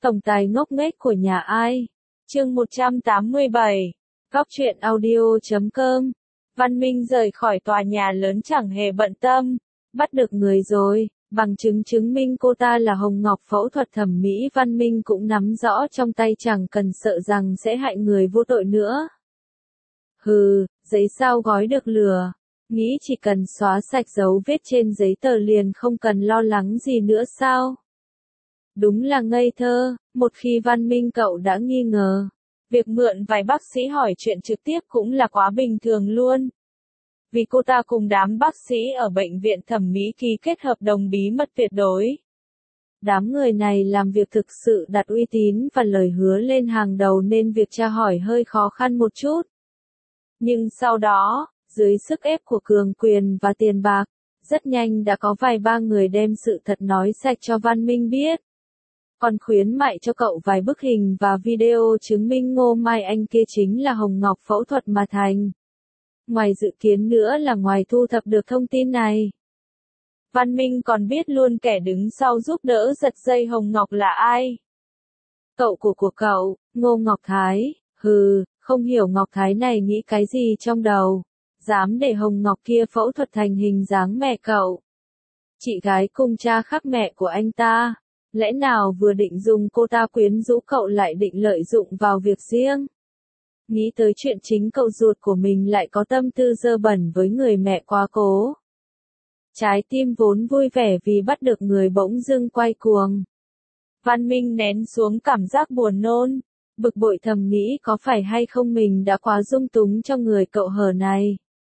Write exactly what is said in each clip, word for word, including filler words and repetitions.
Tổng tài ngốc nghếch của nhà ai? Chương một trăm tám mươi bảy. Góc truyện audio chấm com. Văn Minh rời khỏi tòa nhà lớn chẳng hề bận tâm. Bắt được người rồi, bằng chứng chứng minh cô ta là Hồng Ngọc phẫu thuật thẩm mỹ. Văn Minh cũng nắm rõ trong tay, chẳng cần sợ rằng sẽ hại người vô tội nữa. Hừ, giấy sao gói được lửa. Nghĩ chỉ cần xóa sạch dấu vết trên giấy tờ liền không cần lo lắng gì nữa sao? Đúng là ngây thơ, một khi Văn Minh cậu đã nghi ngờ. Việc mượn vài bác sĩ hỏi chuyện trực tiếp cũng là quá bình thường luôn. Vì cô ta cùng đám bác sĩ ở bệnh viện thẩm mỹ ký kết hợp đồng bí mật tuyệt đối. Đám người này làm việc thực sự đặt uy tín và lời hứa lên hàng đầu nên việc tra hỏi hơi khó khăn một chút. Nhưng sau đó, dưới sức ép của cường quyền và tiền bạc, rất nhanh đã có vài ba người đem sự thật nói sạch cho Văn Minh biết. Còn khuyến mại cho cậu vài bức hình và video chứng minh Ngô Mai Anh kia chính là Hồng Ngọc phẫu thuật mà thành. Ngoài dự kiến nữa là ngoài thu thập được thông tin này, Văn Minh còn biết luôn kẻ đứng sau giúp đỡ giật dây Hồng Ngọc là ai. Cậu của của cậu, Ngô Ngọc Thái, hừ, không hiểu Ngọc Thái này nghĩ cái gì trong đầu. Dám để Hồng Ngọc kia phẫu thuật thành hình dáng mẹ cậu. Chị gái cùng cha khác mẹ của anh ta. Lẽ nào vừa định dùng cô ta quyến rũ cậu lại định lợi dụng vào việc riêng? Nghĩ tới chuyện chính cậu ruột của mình lại có tâm tư dơ bẩn với người mẹ quá cố. Trái tim vốn vui vẻ vì bắt được người bỗng dưng quay cuồng. Văn Minh nén xuống cảm giác buồn nôn, bực bội thầm nghĩ có phải hay không mình đã quá dung túng cho người cậu hở này.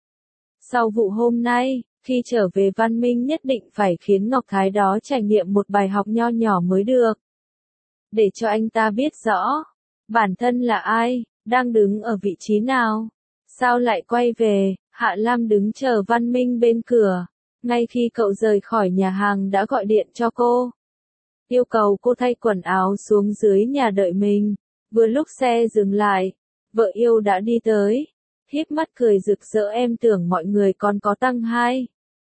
Sau vụ hôm nay, khi trở về Văn Minh nhất định phải khiến Ngọc Thái đó trải nghiệm một bài học nho nhỏ mới được. Để cho anh ta biết rõ, bản thân là ai, đang đứng ở vị trí nào. Sao lại quay về? Hạ Lam đứng chờ Văn Minh bên cửa. Ngay khi cậu rời khỏi nhà hàng đã gọi điện cho cô. Yêu cầu cô thay quần áo xuống dưới nhà đợi mình. Vừa lúc xe dừng lại, vợ yêu đã đi tới. Híp mắt cười rực rỡ, em tưởng mọi người còn có tăng hai.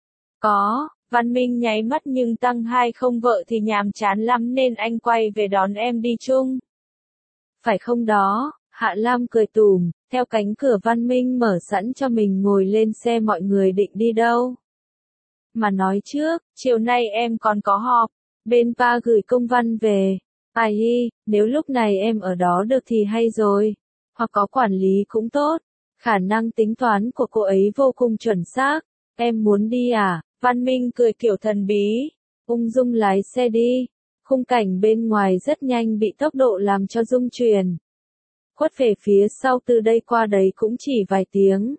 Có, Văn Minh nháy mắt nhưng tăng hai không vợ thì nhàm chán lắm nên anh quay về đón em đi chung. Phải không đó, Hạ Lam cười tủm, theo cánh cửa Văn Minh mở sẵn cho mình ngồi lên xe. Mọi người định đi đâu? Mà nói trước, chiều nay em còn có họp, bên pa gửi công văn về. Ai hi, nếu lúc này em ở đó được thì hay rồi, hoặc có quản lý cũng tốt. Khả năng tính toán của cô ấy vô cùng chuẩn xác. Em muốn đi à? Văn Minh cười kiểu thần bí. Ung dung lái xe đi. Khung cảnh bên ngoài rất nhanh bị tốc độ làm cho rung chuyển. Khuất về phía sau, từ đây qua đấy cũng chỉ vài tiếng.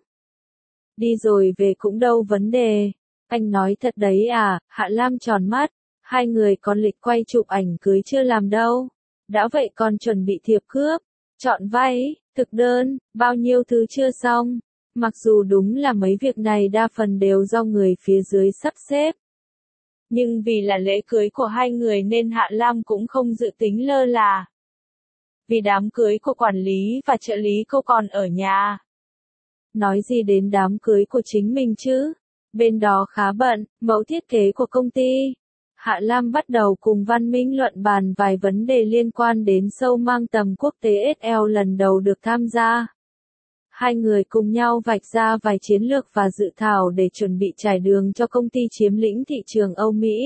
Đi rồi về cũng đâu vấn đề. Anh nói thật đấy à? Hạ Lam tròn mắt. Hai người còn lịch quay chụp ảnh cưới chưa làm đâu. Đã vậy còn chuẩn bị thiệp cướp, chọn váy, thực đơn, bao nhiêu thứ chưa xong. Mặc dù đúng là mấy việc này đa phần đều do người phía dưới sắp xếp. Nhưng vì là lễ cưới của hai người nên Hạ Lam cũng không dự tính lơ là. Vì đám cưới của quản lý và trợ lý cô còn ở nhà. Nói gì đến đám cưới của chính mình chứ? Bên đó khá bận, mẫu thiết kế của công ty. Hạ Lam bắt đầu cùng Văn Minh luận bàn vài vấn đề liên quan đến show mang tầm quốc tế ét lờ lần đầu được tham gia. Hai người cùng nhau vạch ra vài chiến lược và dự thảo để chuẩn bị trải đường cho công ty chiếm lĩnh thị trường Âu Mỹ.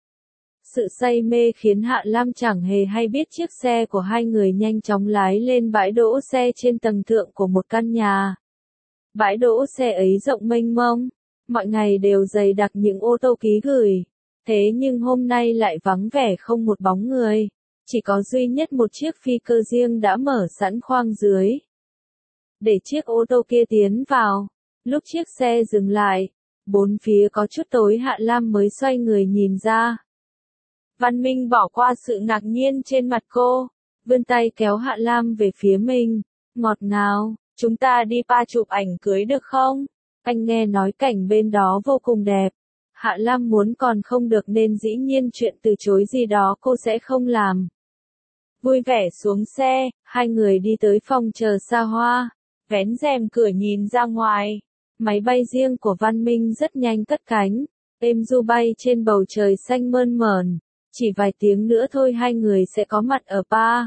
Sự say mê khiến Hạ Lam chẳng hề hay biết chiếc xe của hai người nhanh chóng lái lên bãi đỗ xe trên tầng thượng của một căn nhà. Bãi đỗ xe ấy rộng mênh mông, mọi ngày đều dày đặc những ô tô ký gửi. Thế nhưng hôm nay lại vắng vẻ không một bóng người, chỉ có duy nhất một chiếc phi cơ riêng đã mở sẵn khoang dưới. Để chiếc ô tô kia tiến vào, lúc chiếc xe dừng lại, bốn phía có chút tối. Hạ Lam mới xoay người nhìn ra. Văn Minh bỏ qua sự ngạc nhiên trên mặt cô, vươn tay kéo Hạ Lam về phía mình, ngọt ngào, chúng ta đi pa chụp ảnh cưới được không? Anh nghe nói cảnh bên đó vô cùng đẹp. Hạ Lam muốn còn không được nên dĩ nhiên chuyện từ chối gì đó cô sẽ không làm. Vui vẻ xuống xe, hai người đi tới phòng chờ xa hoa, vén rèm cửa nhìn ra ngoài. Máy bay riêng của Văn Minh rất nhanh cất cánh, êm du bay trên bầu trời xanh mơn mởn. Chỉ vài tiếng nữa thôi hai người sẽ có mặt ở bar.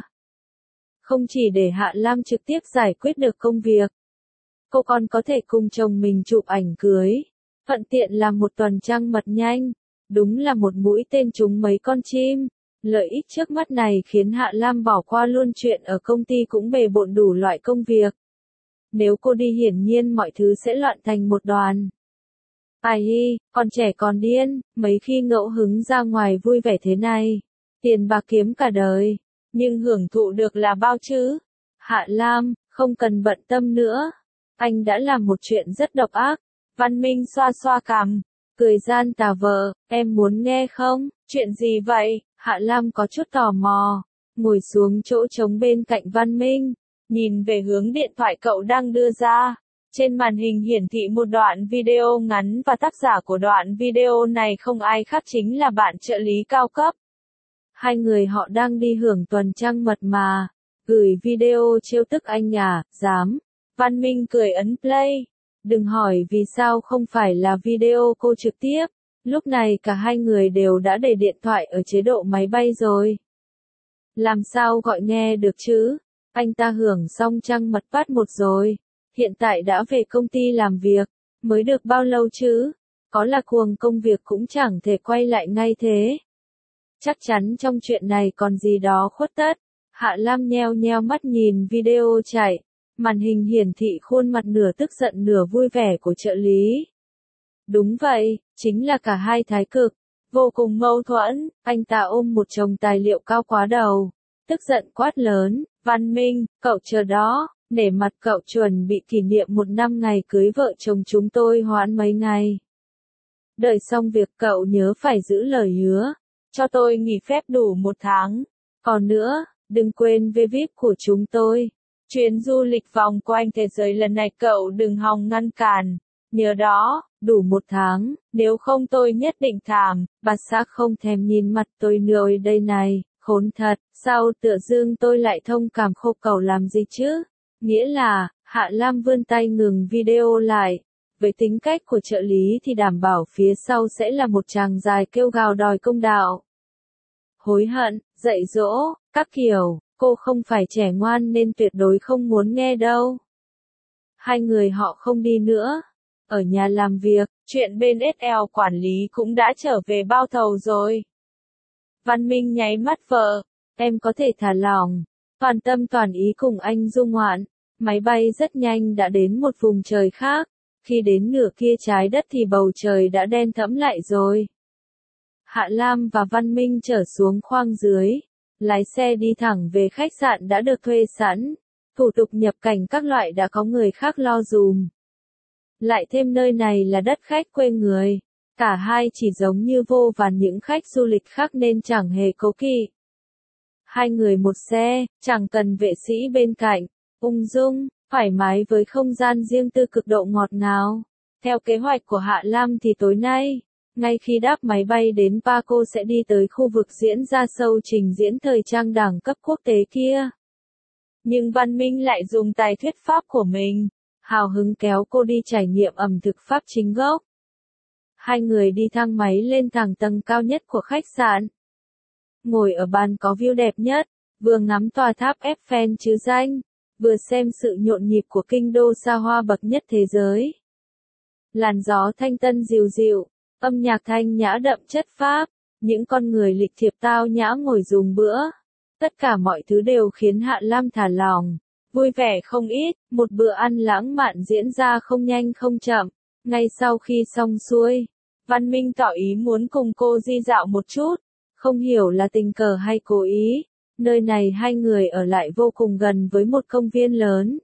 Không chỉ để Hạ Lam trực tiếp giải quyết được công việc, cô còn có thể cùng chồng mình chụp ảnh cưới, thuận tiện làm một tuần trăng mật nhanh, đúng là một mũi tên trúng mấy con chim. Lợi ích trước mắt này khiến Hạ Lam bỏ qua luôn chuyện ở công ty cũng bề bộn đủ loại công việc. Nếu cô đi hiển nhiên mọi thứ sẽ loạn thành một đoàn. Ai hi, còn trẻ còn điên, mấy khi ngẫu hứng ra ngoài vui vẻ thế này. Tiền bạc kiếm cả đời, nhưng hưởng thụ được là bao chứ? Hạ Lam, không cần bận tâm nữa. Anh đã làm một chuyện rất độc ác. Văn Minh xoa xoa cằm, cười gian tà vờ, em muốn nghe không? Chuyện gì vậy? Hạ Lam có chút tò mò, ngồi xuống chỗ trống bên cạnh Văn Minh, nhìn về hướng điện thoại cậu đang đưa ra. Trên màn hình hiển thị một đoạn video ngắn và tác giả của đoạn video này không ai khác chính là bạn trợ lý cao cấp. Hai người họ đang đi hưởng tuần trăng mật mà, gửi video trêu tức anh à, dám. Văn Minh cười ấn play. Đừng hỏi vì sao không phải là video cô trực tiếp. Lúc này cả hai người đều đã để điện thoại ở chế độ máy bay rồi. Làm sao gọi nghe được chứ? Anh ta hưởng xong trăng mật phát một rồi. Hiện tại đã về công ty làm việc. Mới được bao lâu chứ? Có là cuồng công việc cũng chẳng thể quay lại ngay thế. Chắc chắn trong chuyện này còn gì đó khuất tất. Hạ Lam nheo nheo mắt nhìn video chạy. Màn hình hiển thị khuôn mặt nửa tức giận nửa vui vẻ của trợ lý. Đúng vậy, chính là cả hai thái cực. Vô cùng mâu thuẫn, anh ta ôm một chồng tài liệu cao quá đầu. Tức giận quát lớn, Văn Minh, cậu chờ đó, để mặt cậu chuẩn bị kỷ niệm một năm ngày cưới vợ chồng chúng tôi hoãn mấy ngày. Đợi xong việc cậu nhớ phải giữ lời hứa, cho tôi nghỉ phép đủ một tháng. Còn nữa, đừng quên vé vi ai pi của chúng tôi. Chuyến du lịch vòng quanh thế giới lần này cậu đừng hòng ngăn cản. Nhớ đó, đủ một tháng, nếu không tôi nhất định thảm, bà xã không thèm nhìn mặt tôi nữa đây này, khốn thật, sao tựa dưng tôi lại thông cảm khô cầu làm gì chứ? Nghĩa là, Hạ Lam vươn tay ngừng video lại. Với tính cách của trợ lý thì đảm bảo phía sau sẽ là một tràng dài kêu gào đòi công đạo. Hối hận, dạy dỗ, các kiểu, cô không phải trẻ ngoan nên tuyệt đối không muốn nghe đâu. Hai người họ không đi nữa. Ở nhà làm việc, chuyện bên ét lờ quản lý cũng đã trở về bao thầu rồi. Văn Minh nháy mắt vợ, em có thể thả lỏng, toàn tâm toàn ý cùng anh du ngoạn. Máy bay rất nhanh đã đến một vùng trời khác, khi đến nửa kia trái đất thì bầu trời đã đen thẫm lại rồi. Hạ Lam và Văn Minh trở xuống khoang dưới, lái xe đi thẳng về khách sạn đã được thuê sẵn, thủ tục nhập cảnh các loại đã có người khác lo dùm. Lại thêm nơi này là đất khách quê người, cả hai chỉ giống như vô vàn những khách du lịch khác nên chẳng hề cố kỵ. Hai người một xe, chẳng cần vệ sĩ bên cạnh, ung dung, thoải mái với không gian riêng tư cực độ ngọt ngào. Theo kế hoạch của Hạ Lam thì tối nay, ngay khi đáp máy bay đến Ba cô sẽ đi tới khu vực diễn ra show trình diễn thời trang đẳng cấp quốc tế kia. Nhưng Văn Minh lại dùng tài thuyết pháp của mình, hào hứng kéo cô đi trải nghiệm ẩm thực Pháp chính gốc. Hai người đi thang máy lên thẳng tầng cao nhất của khách sạn. Ngồi ở bàn có view đẹp nhất, vừa ngắm tòa tháp Eiffel chứ danh, vừa xem sự nhộn nhịp của kinh đô xa hoa bậc nhất thế giới. Làn gió thanh tân dịu dịu, âm nhạc thanh nhã đậm chất Pháp, những con người lịch thiệp tao nhã ngồi dùng bữa. Tất cả mọi thứ đều khiến Hạ Lam thả lỏng, vui vẻ không ít, một bữa ăn lãng mạn diễn ra không nhanh không chậm. Ngay sau khi xong xuôi, Văn Minh tỏ ý muốn cùng cô đi dạo một chút, không hiểu là tình cờ hay cố ý. Nơi này hai người ở lại vô cùng gần với một công viên lớn.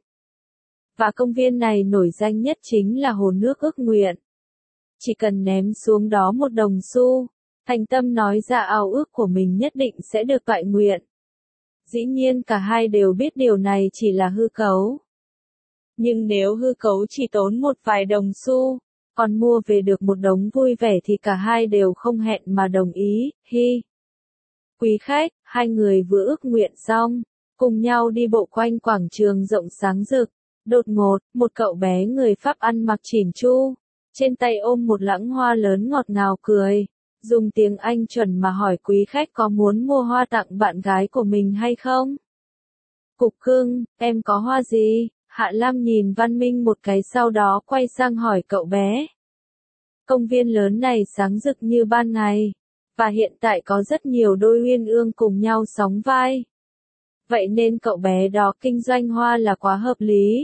Và công viên này nổi danh nhất chính là hồ nước ước nguyện. Chỉ cần ném xuống đó một đồng xu, thành tâm nói ra ao ước của mình nhất định sẽ được toại nguyện. Dĩ nhiên cả hai đều biết điều này chỉ là hư cấu. Nhưng nếu hư cấu chỉ tốn một vài đồng xu, còn mua về được một đống vui vẻ thì cả hai đều không hẹn mà đồng ý, hi. Quý khách, hai người vừa ước nguyện xong, cùng nhau đi bộ quanh quảng trường rộng sáng rực. Đột ngột, một cậu bé người Pháp ăn mặc chỉn chu, trên tay ôm một lẵng hoa lớn ngọt ngào cười. dùng tiếng Anh chuẩn mà hỏi quý khách có muốn mua hoa tặng bạn gái của mình hay không. Cục cưng, em có hoa gì? Hạ Lam nhìn Văn Minh một cái sau đó quay sang hỏi cậu bé. Công viên lớn này sáng rực như ban ngày, và hiện tại có rất nhiều đôi uyên ương cùng nhau sóng vai. Vậy nên cậu bé đó kinh doanh hoa là quá hợp lý.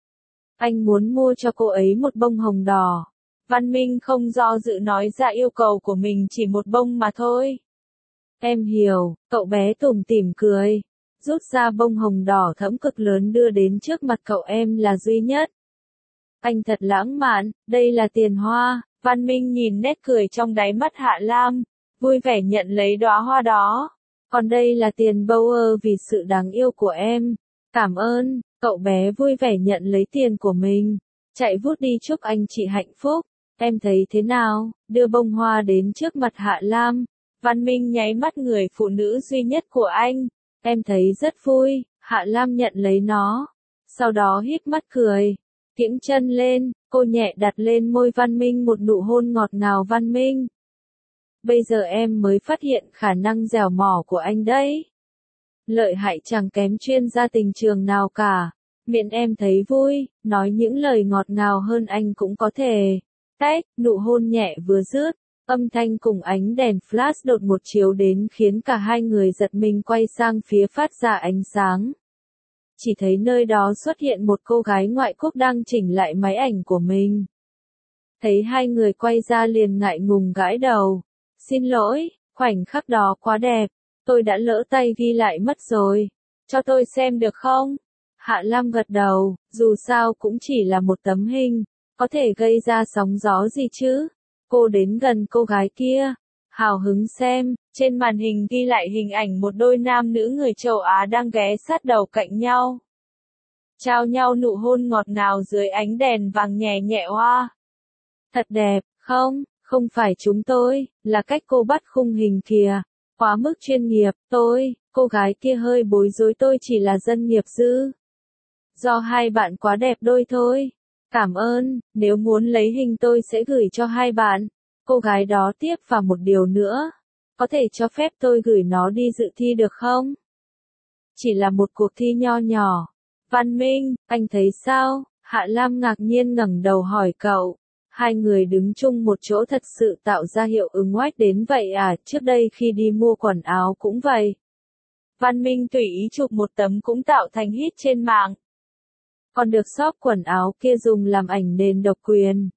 Anh muốn mua cho cô ấy một bông hồng đỏ. Văn Minh không do dự nói ra yêu cầu của mình chỉ một bông mà thôi. Em hiểu, cậu bé tủm tỉm cười. Rút ra bông hồng đỏ thẫm cực lớn đưa đến trước mặt cậu em là duy nhất. Anh thật lãng mạn, đây là tiền hoa. Văn Minh nhìn nét cười trong đáy mắt Hạ Lam, vui vẻ nhận lấy đóa hoa đó. Còn đây là tiền bâu ơ vì sự đáng yêu của em. Cảm ơn, cậu bé vui vẻ nhận lấy tiền của mình. Chạy vút đi chúc anh chị hạnh phúc. Em thấy thế nào? Đưa bông hoa đến trước mặt Hạ Lam. Văn Minh nháy mắt người phụ nữ duy nhất của anh. Em thấy rất vui. Hạ Lam nhận lấy nó. Sau đó híp mắt cười. Kiễng chân lên, cô nhẹ đặt lên môi Văn Minh một nụ hôn ngọt ngào. Văn Minh. Bây giờ em mới phát hiện khả năng dẻo mỏ của anh đấy. Lợi hại chẳng kém chuyên gia tình trường nào cả. Miễn em thấy vui, nói những lời ngọt ngào hơn anh cũng có thể. Tách, nụ hôn nhẹ vừa dứt, âm thanh cùng ánh đèn flash đột một chiếu đến khiến cả hai người giật mình quay sang phía phát ra ánh sáng. Chỉ thấy nơi đó xuất hiện một cô gái ngoại quốc đang chỉnh lại máy ảnh của mình. Thấy hai người quay ra liền ngại ngùng gãi đầu. Xin lỗi, khoảnh khắc đó quá đẹp, tôi đã lỡ tay ghi lại mất rồi. Cho tôi xem được không? Hạ Lam gật đầu, dù sao cũng chỉ là một tấm hình, có thể gây ra sóng gió gì chứ? Cô đến gần cô gái kia, hào hứng xem, trên màn hình ghi lại hình ảnh một đôi nam nữ người châu Á đang ghé sát đầu cạnh nhau. Trao nhau nụ hôn ngọt ngào dưới ánh đèn vàng nhẹ nhẹ hoa. Thật đẹp, không? Không phải chúng tôi, là cách cô bắt khung hình kìa. Quá mức chuyên nghiệp, tôi, cô gái kia hơi bối rối tôi chỉ là dân nghiệp dư. Do hai bạn quá đẹp đôi thôi. Cảm ơn, nếu muốn lấy hình tôi sẽ gửi cho hai bạn. Cô gái đó tiếp vào một điều nữa. Có thể cho phép tôi gửi nó đi dự thi được không? Chỉ là một cuộc thi nho nhỏ. Văn Minh, anh thấy sao? Hạ Lam ngạc nhiên ngẩng đầu hỏi cậu. Hai người đứng chung một chỗ thật sự tạo ra hiệu ứng oách đến vậy à, trước đây khi đi mua quần áo cũng vậy. Văn Minh tùy ý chụp một tấm cũng tạo thành hit trên mạng. Còn được shop quần áo kia dùng làm ảnh nền độc quyền.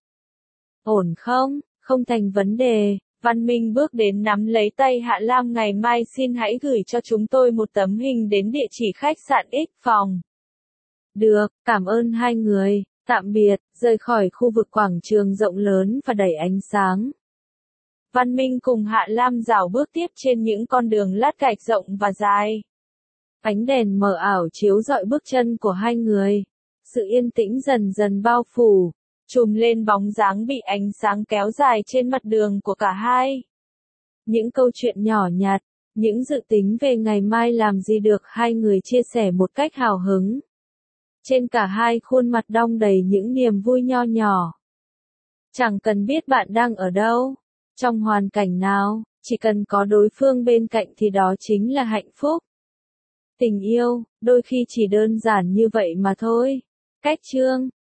Ổn không? Không thành vấn đề. Văn Minh bước đến nắm lấy tay Hạ Lam, ngày mai xin hãy gửi cho chúng tôi một tấm hình đến địa chỉ khách sạn X phòng. Được, cảm ơn hai người. Tạm biệt, rời khỏi khu vực quảng trường rộng lớn và đầy ánh sáng. Văn Minh cùng Hạ Lam rảo bước tiếp trên những con đường lát gạch rộng và dài. Ánh đèn mờ ảo chiếu rọi bước chân của hai người. Sự yên tĩnh dần dần bao phủ, trùm lên bóng dáng bị ánh sáng kéo dài trên mặt đường của cả hai. Những câu chuyện nhỏ nhặt, những dự tính về ngày mai làm gì được hai người chia sẻ một cách hào hứng. Trên cả hai khuôn mặt đong đầy những niềm vui nho nhỏ. Chẳng cần biết bạn đang ở đâu, trong hoàn cảnh nào, chỉ cần có đối phương bên cạnh thì đó chính là hạnh phúc. Tình yêu, đôi khi chỉ đơn giản như vậy mà thôi. Cách chương